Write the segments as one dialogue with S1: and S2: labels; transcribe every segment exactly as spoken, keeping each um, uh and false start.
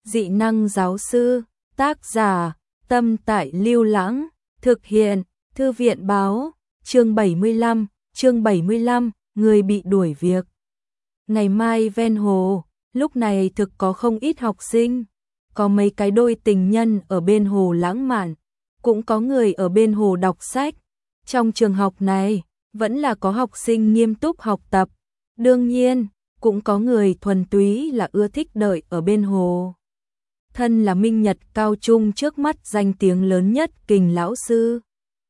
S1: Dị năng giáo sư, tác giả, Tâm Tại Lưu Lãng, thực hiện, Thư viện báo, chương bảy mươi lăm, chương bảy mươi lăm, người bị đuổi việc. Ngày mai ven hồ, lúc này thực có không ít học sinh, có mấy cái đôi tình nhân ở bên hồ lãng mạn, cũng có người ở bên hồ đọc sách. Trong trường học này, vẫn là có học sinh nghiêm túc học tập, đương nhiên, cũng có người thuần túy là ưa thích đợi ở bên hồ. Thân là Minh Nhật cao trung trước mắt danh tiếng lớn nhất Kình lão sư.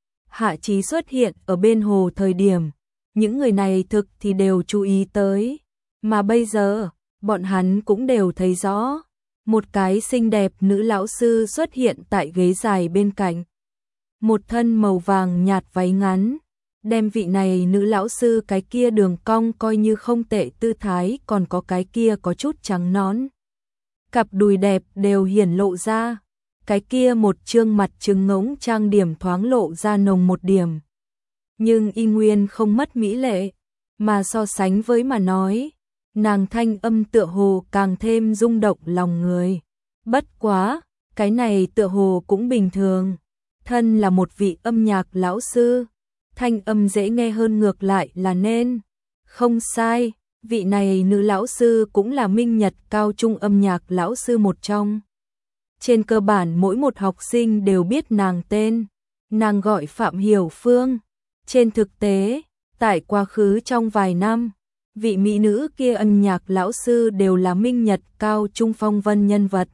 S1: Hạ Chí xuất hiện ở bên hồ thời điểm, những người này thực thì đều chú ý tới, mà bây giờ, bọn hắn cũng đều thấy rõ, một cái xinh đẹp nữ lão sư xuất hiện tại ghế dài bên cạnh. Một thân màu vàng nhạt váy ngắn, đem vị này nữ lão sư cái kia đường cong coi như không tệ tư thái, còn có cái kia có chút trắng nõn. Cặp đùi đẹp đều hiển lộ ra, cái kia một trương mặt trứng ngỗng trang điểm thoáng lộ ra nồng một điểm. Nhưng y nguyên không mất mỹ lệ, mà so sánh với mà nói, nàng thanh âm tựa hồ càng thêm rung động lòng người. Bất quá, cái này tựa hồ cũng bình thường, thân là một vị âm nhạc lão sư, thanh âm dễ nghe hơn ngược lại là nên. Không sai, vị này nữ lão sư cũng là Minh Nhật cao trung âm nhạc lão sư một trong. Trên cơ bản mỗi một học sinh đều biết nàng tên, nàng gọi Phạm Hiểu Phương. Trên thực tế, tại quá khứ trong vài năm, vị mỹ nữ kia âm nhạc lão sư đều là Minh Nhật cao trung phong vân nhân vật.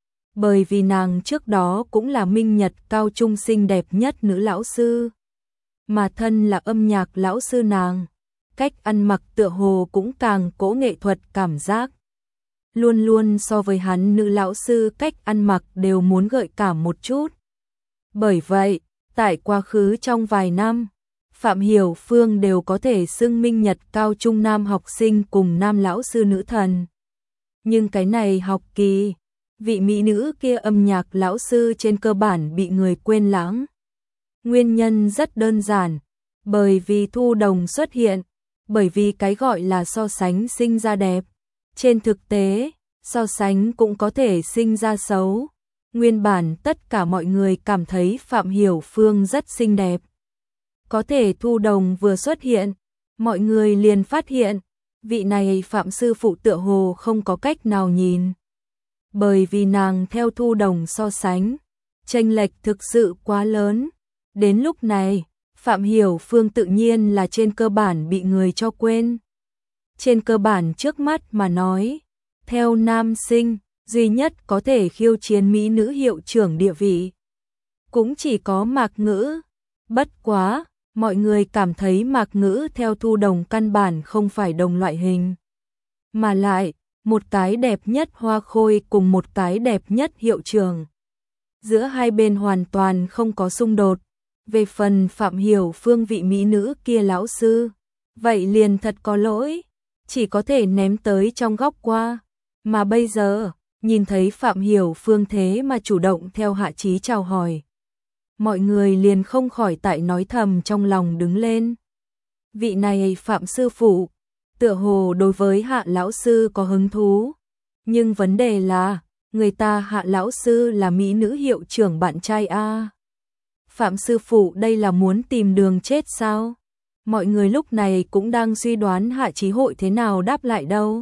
S1: Bởi vì nàng trước đó cũng là Minh Nhật cao trung xinh đẹp nhất nữ lão sư. Mà thân là âm nhạc lão sư nàng, cách ăn mặc tựa hồ cũng càng cố nghệ thuật cảm giác. Luôn luôn so với hắn nữ lão sư cách ăn mặc đều muốn gợi cảm một chút. Bởi vậy, tại quá khứ trong vài năm, Phạm Hiểu Phương đều có thể xưng Minh Nhật cao trung nam học sinh cùng nam lão sư nữ thần. Nhưng cái này học kỳ, vị mỹ nữ kia âm nhạc lão sư trên cơ bản bị người quên lãng. Nguyên nhân rất đơn giản, bởi vì Thu Đồng xuất hiện, bởi vì cái gọi là so sánh sinh ra đẹp. Trên thực tế, so sánh cũng có thể sinh ra xấu. Nguyên bản tất cả mọi người cảm thấy Phạm Hiểu Phương rất xinh đẹp. Có thể Thu Đồng vừa xuất hiện, mọi người liền phát hiện, vị này Phạm sư phụ tựa hồ không có cách nào nhìn. Bởi vì nàng theo Thu Đồng so sánh, chênh lệch thực sự quá lớn. Đến lúc này, Phạm Hiểu Phương tự nhiên là trên cơ bản bị người cho quên. Trên cơ bản trước mắt mà nói, theo nam sinh, duy nhất có thể khiêu chiến mỹ nữ hiệu trưởng địa vị, cũng chỉ có Mạc Ngữ. Bất quá, mọi người cảm thấy Mạc Ngữ theo Thu Đồng căn bản không phải đồng loại hình. Mà lại, một cái đẹp nhất Hoa Khôi cùng một cái đẹp nhất hiệu trưởng. Giữa hai bên hoàn toàn không có xung đột. Về phần Phạm Hiểu Phương vị mỹ nữ kia lão sư, vậy liền thật có lỗi, chỉ có thể ném tới trong góc qua. Mà bây giờ, nhìn thấy Phạm Hiểu Phương thế mà chủ động theo Hạ Chí chào hỏi. Mọi người liền không khỏi tại nói thầm trong lòng đứng lên. Vị này Phạm sư phụ, tựa hồ đối với Hạ lão sư có hứng thú. Nhưng vấn đề là, người ta Hạ lão sư là mỹ nữ hiệu trưởng bạn trai a. Phạm sư phụ đây là muốn tìm đường chết sao? Mọi người lúc này cũng đang suy đoán Hạ Chí hội thế nào đáp lại đâu.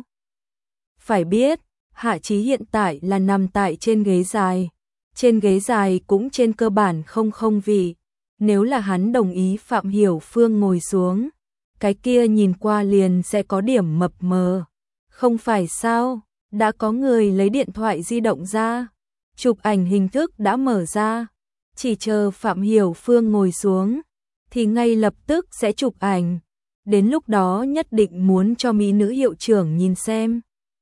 S1: Phải biết, Hạ Chí hiện tại là nằm tại trên ghế dài. Trên ghế dài cũng trên cơ bản không không vị. Nếu là hắn đồng ý Phạm Hiểu Phương ngồi xuống, cái kia nhìn qua liền sẽ có điểm mập mờ. Không phải sao, đã có người lấy điện thoại di động ra, chụp ảnh hình thức đã mở ra. Chỉ chờ Phạm Hiểu Phương ngồi xuống, thì ngay lập tức sẽ chụp ảnh. Đến lúc đó nhất định muốn cho mỹ nữ hiệu trưởng nhìn xem.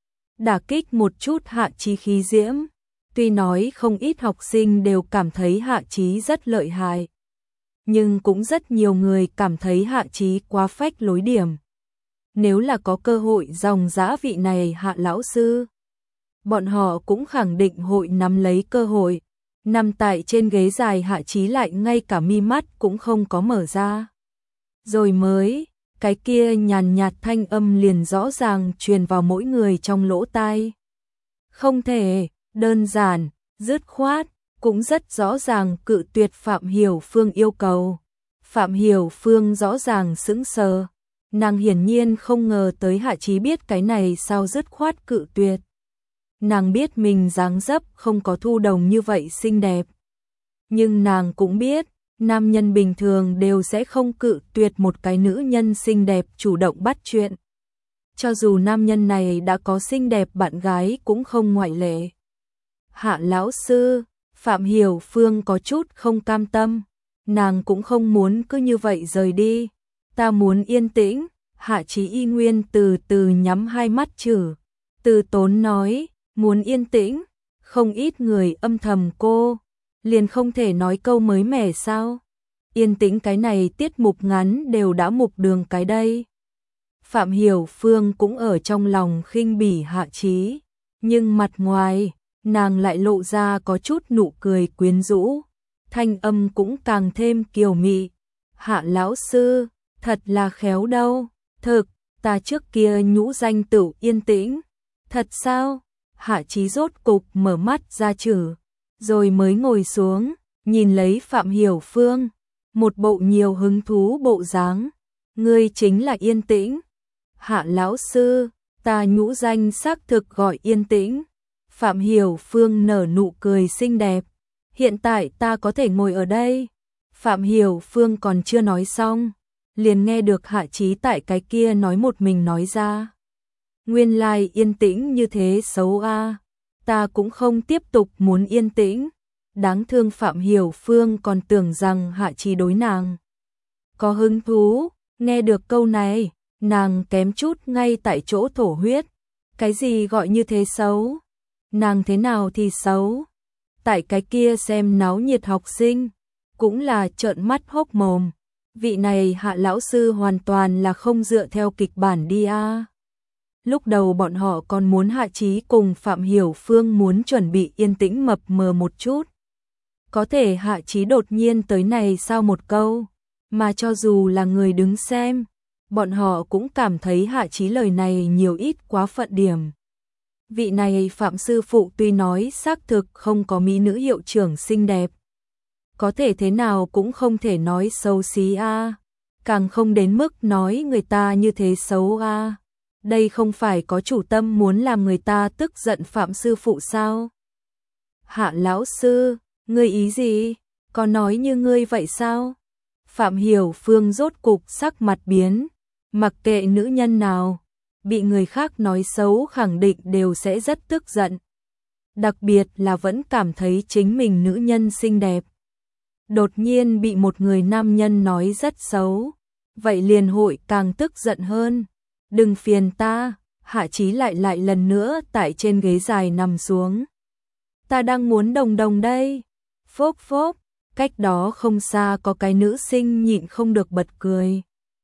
S1: Đả kích một chút Hạ Chí khí diễm. Tuy nói không ít học sinh đều cảm thấy Hạ Chí rất lợi hại, nhưng cũng rất nhiều người cảm thấy Hạ Chí quá phách lối điểm. Nếu là có cơ hội dòng dã vị này Hạ lão sư, bọn họ cũng khẳng định hội nắm lấy cơ hội. Nằm tại trên ghế dài Hạ Chí lại ngay cả mi mắt cũng không có mở ra. Rồi mới, cái kia nhàn nhạt thanh âm liền rõ ràng truyền vào mỗi người trong lỗ tai. Không thể, đơn giản, dứt khoát, cũng rất rõ ràng cự tuyệt Phạm Hiểu Phương yêu cầu. Phạm Hiểu Phương rõ ràng sững sờ, nàng hiển nhiên không ngờ tới Hạ Chí biết cái này sao dứt khoát cự tuyệt. Nàng biết mình dáng dấp không có Thu Đồng như vậy xinh đẹp. Nhưng nàng cũng biết, nam nhân bình thường đều sẽ không cự tuyệt một cái nữ nhân xinh đẹp chủ động bắt chuyện. Cho dù nam nhân này đã có xinh đẹp bạn gái cũng không ngoại lệ. Hạ lão sư, Phạm Hiểu Phương có chút không cam tâm, nàng cũng không muốn cứ như vậy rời đi. Ta muốn yên tĩnh, Hạ Chí y nguyên từ từ nhắm hai mắt chử, từ tốn nói, muốn yên tĩnh, không ít người âm thầm cô, liền không thể nói câu mới mẻ sao? Yên tĩnh cái này tiết mục ngắn đều đã mục đường cái đây. Phạm Hiểu Phương cũng ở trong lòng khinh bỉ Hạ Chí, nhưng mặt ngoài, nàng lại lộ ra có chút nụ cười quyến rũ, thanh âm cũng càng thêm kiều mị. Hạ lão sư, thật là khéo đâu, thực, ta trước kia nhũ danh tửu yên tĩnh. Thật sao? Hạ Chí rốt cục mở mắt ra chử, rồi mới ngồi xuống, nhìn lấy Phạm Hiểu Phương, một bộ nhiều hứng thú bộ dáng. Ngươi chính là yên tĩnh. Hạ lão sư, ta nhũ danh xác thực gọi yên tĩnh. Phạm Hiểu Phương nở nụ cười xinh đẹp. Hiện tại ta có thể ngồi ở đây. Phạm Hiểu Phương còn chưa nói xong, liền nghe được Hạ Chí tại cái kia nói một mình nói ra. Nguyên lai yên tĩnh như thế xấu a, ta cũng không tiếp tục muốn yên tĩnh. Đáng thương Phạm Hiểu Phương còn tưởng rằng Hạ Chí đối nàng có hứng thú, nghe được câu này, nàng kém chút ngay tại chỗ thổ huyết. Cái gì gọi như thế xấu? Nàng thế nào thì xấu? Tại cái kia xem náo nhiệt học sinh, cũng là trợn mắt hốc mồm. Vị này Hạ lão sư hoàn toàn là không dựa theo kịch bản đi a. Lúc đầu bọn họ còn muốn Hạ Chí cùng Phạm Hiểu Phương muốn chuẩn bị yên tĩnh mập mờ một chút. Có thể Hạ Chí đột nhiên tới này sau một câu, mà cho dù là người đứng xem, bọn họ cũng cảm thấy Hạ Chí lời này nhiều ít quá phận điểm. Vị này Phạm sư phụ tuy nói xác thực không có mỹ nữ hiệu trưởng xinh đẹp, có thể thế nào cũng không thể nói xấu xí a, càng không đến mức nói người ta như thế xấu a. Đây không phải có chủ tâm muốn làm người ta tức giận Phạm sư phụ sao? Hạ lão sư, ngươi ý gì? Có nói như ngươi vậy sao? Phạm Hiểu Phương rốt cục sắc mặt biến, mặc kệ nữ nhân nào, bị người khác nói xấu khẳng định đều sẽ rất tức giận. Đặc biệt là vẫn cảm thấy chính mình nữ nhân xinh đẹp. Đột nhiên bị một người nam nhân nói rất xấu, vậy liền hội càng tức giận hơn. Đừng phiền ta, Hạ Chí lại lại lần nữa tại trên ghế dài nằm xuống. Ta đang muốn đồng đồng đây. Phốp phốp, cách đó không xa có cái nữ sinh nhịn không được bật cười.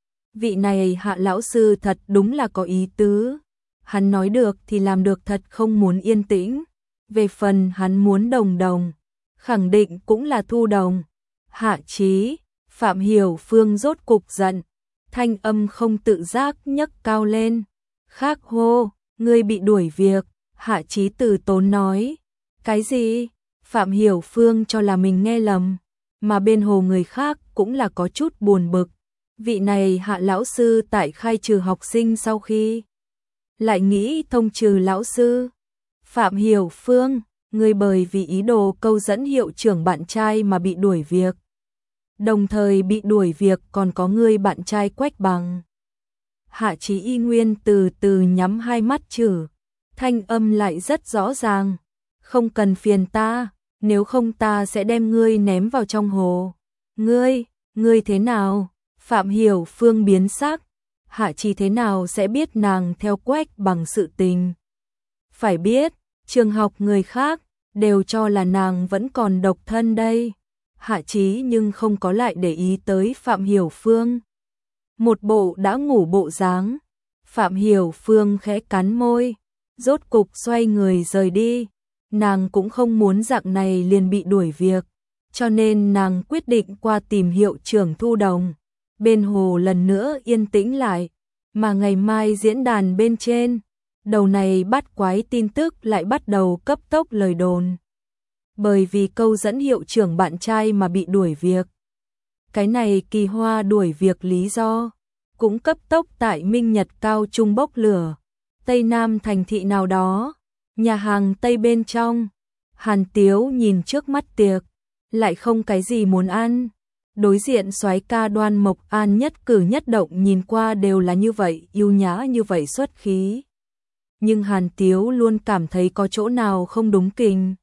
S1: Vị này Hạ lão sư thật đúng là có ý tứ. Hắn nói được thì làm được, thật không muốn yên tĩnh. Về phần hắn muốn đồng đồng, khẳng định cũng là Thu Đồng. Hạ Chí, Phạm Hiểu Phương rốt cục giận, thanh âm không tự giác nhấc cao lên. Khác hô, ngươi bị đuổi việc. Hạ Chí từ tốn nói. Cái gì? Phạm Hiểu Phương cho là mình nghe lầm, mà bên hồ người khác cũng là có chút buồn bực. Vị này Hạ lão sư tại khai trừ học sinh sau khi lại nghĩ thông trừ lão sư. Phạm Hiểu Phương, ngươi bởi vì ý đồ câu dẫn hiệu trưởng bạn trai mà bị đuổi việc. Đồng thời bị đuổi việc còn có ngươi bạn trai Quách Bằng. Hạ Chí y nguyên từ từ nhắm hai mắt chử, thanh âm lại rất rõ ràng. Không cần phiền ta, nếu không ta sẽ đem ngươi ném vào trong hồ. Ngươi, ngươi thế nào? Phạm Hiểu Phương biến sắc. Hạ Chí thế nào sẽ biết nàng theo Quách Bằng sự tình? Phải biết, trường học người khác đều cho là nàng vẫn còn độc thân đây. Hạ Chí nhưng không có lại để ý tới Phạm Hiểu Phương. Một bộ đã ngủ bộ dáng. Phạm Hiểu Phương khẽ cắn môi, rốt cục xoay người rời đi. Nàng cũng không muốn dạng này liền bị đuổi việc, cho nên nàng quyết định qua tìm hiệu trưởng Thu Đồng. Bên hồ lần nữa yên tĩnh lại, mà ngày mai diễn đàn bên trên, đầu này bắt quái tin tức lại bắt đầu cấp tốc lời đồn. Bởi vì câu dẫn hiệu trưởng bạn trai mà bị đuổi việc. Cái này Kỳ Hoa đuổi việc lý do cũng cấp tốc tại Minh Nhật Cao Trung bốc lửa. Tây Nam thành thị nào đó, nhà hàng Tây bên trong, Hàn Tiếu nhìn trước mắt tiệc, lại không cái gì muốn ăn. Đối diện soái ca Đoan Mộc An nhất cử nhất động nhìn qua đều là như vậy, yêu nhã như vậy xuất khí. Nhưng Hàn Tiếu luôn cảm thấy có chỗ nào không đúng kình.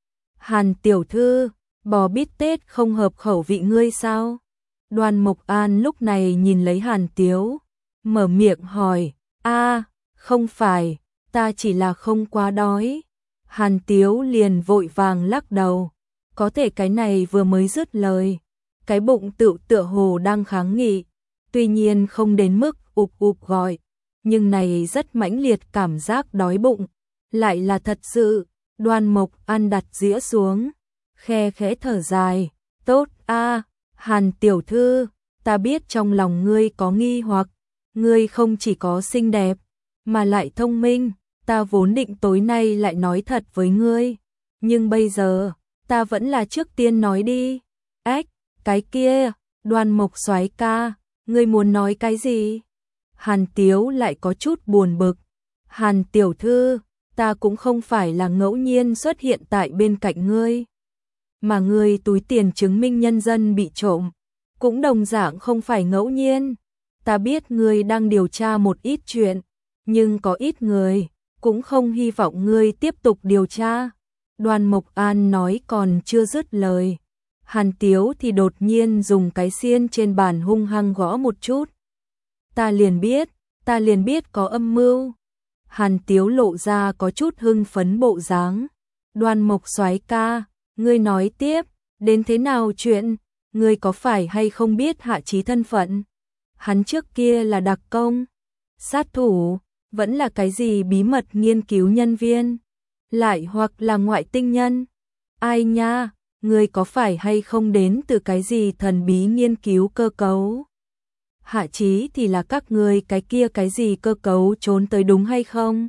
S1: Hàn tiểu thư, bò bít tết không hợp khẩu vị ngươi sao? Đoan Mộc An lúc này nhìn lấy Hàn Tiếu, mở miệng hỏi, a không phải, ta chỉ là không quá đói. Hàn Tiếu liền vội vàng lắc đầu, có thể cái này vừa mới dứt lời, cái bụng tự tựa hồ đang kháng nghị, tuy nhiên không đến mức ụp ụp gọi, nhưng này rất mãnh liệt cảm giác đói bụng, lại là thật sự. Đoan Mộc An đặt dĩa xuống, khe khẽ thở dài, tốt a, Hàn tiểu thư, ta biết trong lòng ngươi có nghi hoặc, ngươi không chỉ có xinh đẹp, mà lại thông minh, ta vốn định tối nay lại nói thật với ngươi, nhưng bây giờ, ta vẫn là trước tiên nói đi. Ếch, cái kia, Đoan Mộc soái ca, ngươi muốn nói cái gì? Hàn Tiếu lại có chút buồn bực. Hàn tiểu thư, ta cũng không phải là ngẫu nhiên xuất hiện tại bên cạnh ngươi, mà ngươi túi tiền chứng minh nhân dân bị trộm, cũng đồng dạng không phải ngẫu nhiên. Ta biết ngươi đang điều tra một ít chuyện, nhưng có ít người cũng không hy vọng ngươi tiếp tục điều tra. Đoan Mộc An nói còn chưa dứt lời, Hàn Tiếu thì đột nhiên dùng cái xiên trên bàn hung hăng gõ một chút. Ta liền biết, ta liền biết có âm mưu. Hàn Tiếu lộ ra có chút hưng phấn bộ dáng. Đoan Mộc soái ca, ngươi nói tiếp, đến thế nào chuyện, ngươi có phải hay không biết Hạ Chí thân phận? Hắn trước kia là đặc công, sát thủ, vẫn là cái gì bí mật nghiên cứu nhân viên, lại hoặc là ngoại tinh nhân? Ai nha, ngươi có phải hay không đến từ cái gì thần bí nghiên cứu cơ cấu? Hạ Chí thì là các ngươi cái kia cái gì cơ cấu trốn tới đúng hay không?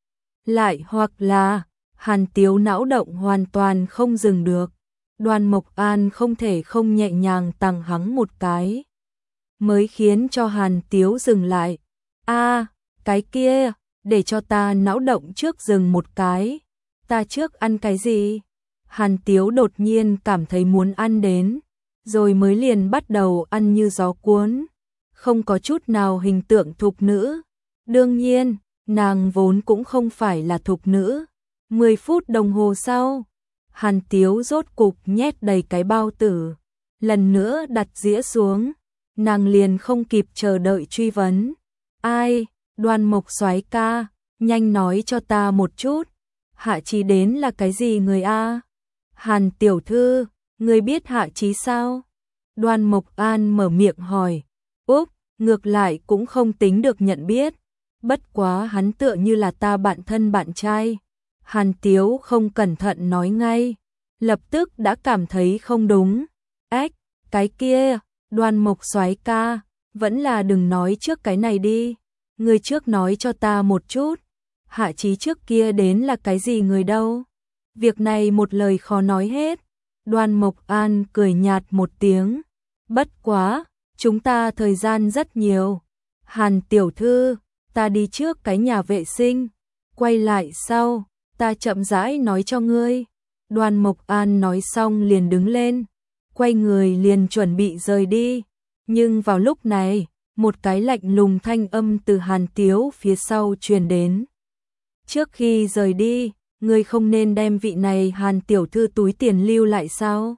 S1: Lại hoặc là, Hàn Tiếu não động hoàn toàn không dừng được. Đoan Mộc An không thể không nhẹ nhàng tằng hắng một cái, mới khiến cho Hàn Tiếu dừng lại. A, cái kia, để cho ta não động trước dừng một cái. Ta trước ăn cái gì? Hàn Tiếu đột nhiên cảm thấy muốn ăn đến, rồi mới liền bắt đầu ăn như gió cuốn, không có chút nào hình tượng thục nữ. Đương nhiên, nàng vốn cũng không phải là thục nữ. Mười phút đồng hồ sau, Hàn Tiếu rốt cục nhét đầy cái bao tử, lần nữa đặt dĩa xuống, nàng liền không kịp chờ đợi truy vấn. Ai, Đoan Mộc soái ca, nhanh nói cho ta một chút, Hạ Chí đến là cái gì người a? Hàn tiểu thư, người biết Hạ Chí sao? Đoan Mộc An mở miệng hỏi. Úp, ngược lại cũng không tính được nhận biết, bất quá hắn tựa như là ta bạn thân bạn trai. Hàn Tiếu không cẩn thận nói ngay, lập tức đã cảm thấy không đúng. Ếch, cái kia, Đoan Mộc soái ca, vẫn là đừng nói trước cái này đi, người trước nói cho ta một chút, Hạ Chí trước kia đến là cái gì người đâu? Việc này một lời khó nói hết. Đoan Mộc An cười nhạt một tiếng, bất quá, chúng ta thời gian rất nhiều. Hàn tiểu thư, ta đi trước cái nhà vệ sinh, quay lại sau, ta chậm rãi nói cho ngươi. Đoan Mộc An nói xong liền đứng lên, quay người liền chuẩn bị rời đi. Nhưng vào lúc này, một cái lạnh lùng thanh âm từ Hàn Tiếu phía sau truyền đến. Trước khi rời đi, ngươi không nên đem vị này Hàn tiểu thư túi tiền lưu lại sao?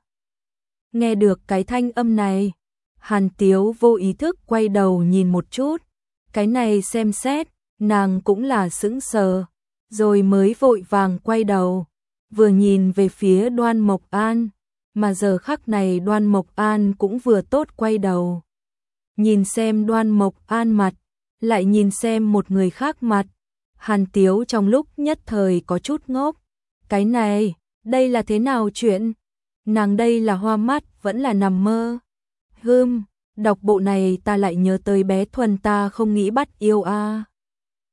S1: Nghe được cái thanh âm này, Hàn Tiếu vô ý thức quay đầu nhìn một chút, cái này xem xét, nàng cũng là sững sờ, rồi mới vội vàng quay đầu, vừa nhìn về phía Đoan Mộc An, mà giờ khắc này Đoan Mộc An cũng vừa tốt quay đầu. Nhìn xem Đoan Mộc An mặt, lại nhìn xem một người khác mặt, Hàn Tiếu trong lúc nhất thời có chút ngốc. Cái này, đây là thế nào chuyện? Nàng đây là hoa mắt vẫn là nằm mơ? Hừm, đọc bộ này ta lại nhớ tới bé Thuần ta không nghĩ bắt yêu a. À.